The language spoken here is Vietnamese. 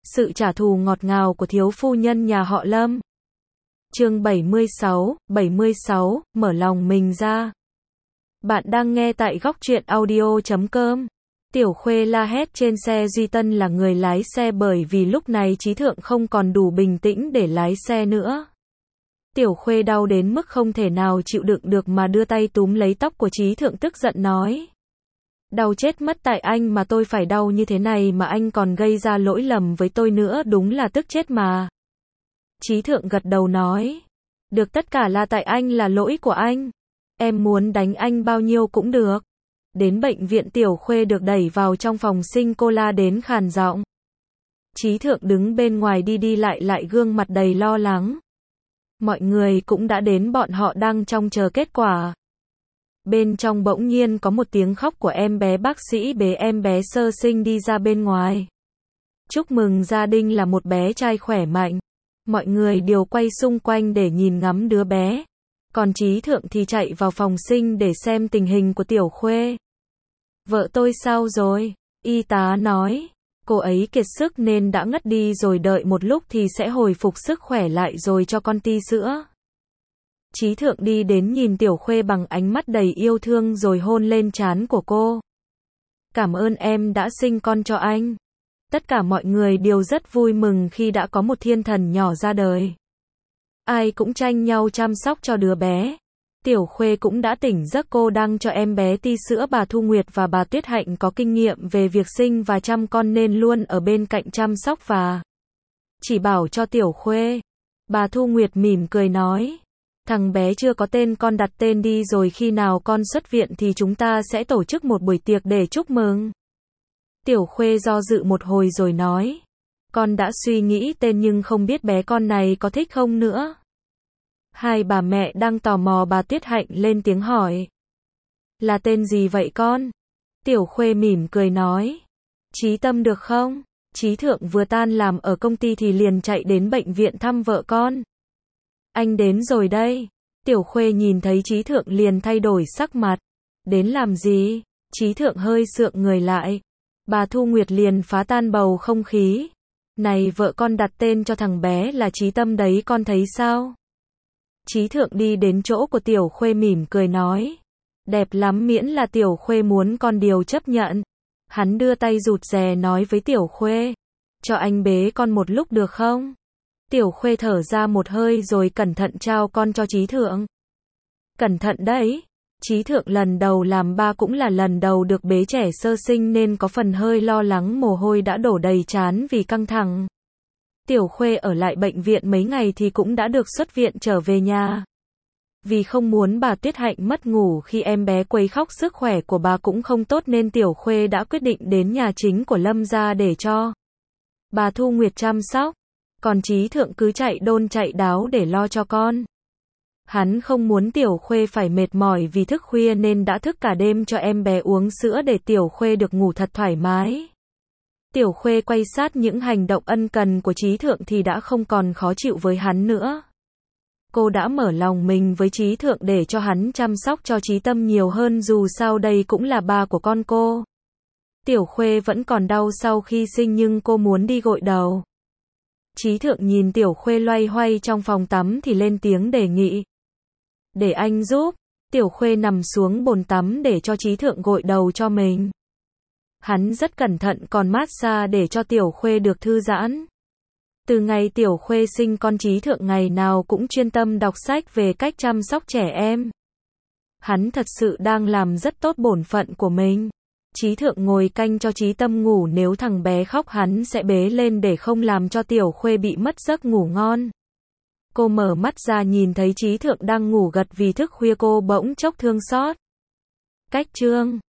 Sự trả thù ngọt ngào của thiếu phu nhân nhà họ Lâm. Chương 76, mở lòng mình ra. Bạn đang nghe tại góc truyện audio.com. Tiểu Khuê la hét trên xe. Duy Tân là người lái xe bởi vì lúc này Trí Thượng không còn đủ bình tĩnh để lái xe nữa. Tiểu Khuê đau đến mức không thể nào chịu đựng được mà đưa tay túm lấy tóc của Trí Thượng, tức giận nói. Đau chết mất, tại anh mà tôi phải đau như thế này mà anh còn gây ra lỗi lầm với tôi nữa, đúng là tức chết mà. Trí Thượng gật đầu nói. Được, tất cả là tại anh, là lỗi của anh. Em muốn đánh anh bao nhiêu cũng được. Đến bệnh viện, Tiểu Khuê được đẩy vào trong phòng sinh, cô la đến khàn giọng. Trí Thượng đứng bên ngoài đi đi lại gương mặt đầy lo lắng. Mọi người cũng đã đến, bọn họ đang trông chờ kết quả. Bên trong bỗng nhiên có một tiếng khóc của em bé. Bác sĩ bế em bé sơ sinh đi ra bên ngoài. Chúc mừng gia đình, là một bé trai khỏe mạnh. Mọi người đều quay xung quanh để nhìn ngắm đứa bé. Còn Trí Thượng thì chạy vào phòng sinh để xem tình hình của Tiểu Khuê. Vợ tôi sao rồi? Y tá nói. Cô ấy kiệt sức nên đã ngất đi rồi, đợi một lúc thì sẽ hồi phục sức khỏe lại rồi cho con ti sữa. Trí Thượng đi đến nhìn Tiểu Khuê bằng ánh mắt đầy yêu thương rồi hôn lên trán của cô. Cảm ơn em đã sinh con cho anh. Tất cả mọi người đều rất vui mừng khi đã có một thiên thần nhỏ ra đời. Ai cũng tranh nhau chăm sóc cho đứa bé. Tiểu Khuê cũng đã tỉnh giấc, cô đang cho em bé ti sữa. Bà Thu Nguyệt và bà Tuyết Hạnh có kinh nghiệm về việc sinh và chăm con nên luôn ở bên cạnh chăm sóc và chỉ bảo cho Tiểu Khuê. Bà Thu Nguyệt mỉm cười nói. Thằng bé chưa có tên, con đặt tên đi rồi khi nào con xuất viện thì chúng ta sẽ tổ chức một buổi tiệc để chúc mừng. Tiểu Khuê do dự một hồi rồi nói. Con đã suy nghĩ tên nhưng không biết bé con này có thích không nữa. Hai bà mẹ đang tò mò. Bà Tuyết Hạnh lên tiếng hỏi. Là tên gì vậy con? Tiểu Khuê mỉm cười nói. Trí Tâm được không? Trí Thượng vừa tan làm ở công ty thì liền chạy đến bệnh viện thăm vợ con. Anh đến rồi đây. Tiểu Khuê nhìn thấy Trí Thượng liền thay đổi sắc mặt. Đến làm gì? Trí Thượng hơi sượng người lại. Bà Thu Nguyệt liền phá tan bầu không khí. Này, vợ con đặt tên cho thằng bé là Trí Tâm đấy, con thấy sao? Trí Thượng đi đến chỗ của Tiểu Khuê mỉm cười nói. Đẹp lắm, miễn là Tiểu Khuê muốn con đều chấp nhận. Hắn đưa tay rụt rè nói với Tiểu Khuê. Cho anh bế con một lúc được không? Tiểu Khuê thở ra một hơi rồi cẩn thận trao con cho Trí Thượng. Cẩn thận đấy. Trí Thượng lần đầu làm ba, cũng là lần đầu được bế trẻ sơ sinh nên có phần hơi lo lắng, mồ hôi đã đổ đầy trán vì căng thẳng. Tiểu Khuê ở lại bệnh viện mấy ngày thì cũng đã được xuất viện trở về nhà. Vì không muốn bà Tuyết Hạnh mất ngủ khi em bé quấy khóc, sức khỏe của bà cũng không tốt nên Tiểu Khuê đã quyết định đến nhà chính của Lâm gia để cho bà Thu Nguyệt chăm sóc. Còn Trí Thượng cứ chạy đôn chạy đáo để lo cho con. Hắn không muốn Tiểu Khuê phải mệt mỏi vì thức khuya nên đã thức cả đêm cho em bé uống sữa để Tiểu Khuê được ngủ thật thoải mái. Tiểu Khuê quay sát những hành động ân cần của Trí Thượng thì đã không còn khó chịu với hắn nữa. Cô đã mở lòng mình với Trí Thượng để cho hắn chăm sóc cho Trí Tâm nhiều hơn, dù sao đây cũng là ba của con cô. Tiểu Khuê vẫn còn đau sau khi sinh nhưng cô muốn đi gội đầu. Trí Thượng nhìn Tiểu Khuê loay hoay trong phòng tắm thì lên tiếng đề nghị. Để anh giúp. Tiểu Khuê nằm xuống bồn tắm để cho Trí Thượng gội đầu cho mình. Hắn rất cẩn thận còn massage để cho Tiểu Khuê được thư giãn. Từ ngày Tiểu Khuê sinh con, Trí Thượng ngày nào cũng chuyên tâm đọc sách về cách chăm sóc trẻ em. Hắn thật sự đang làm rất tốt bổn phận của mình. Trí Thượng ngồi canh cho Trí Tâm ngủ, nếu thằng bé khóc hắn sẽ bế lên để không làm cho Tiểu Khuê bị mất giấc ngủ ngon. Cô mở mắt ra nhìn thấy Trí Thượng đang ngủ gật vì thức khuya, cô bỗng chốc thương xót. Cách chương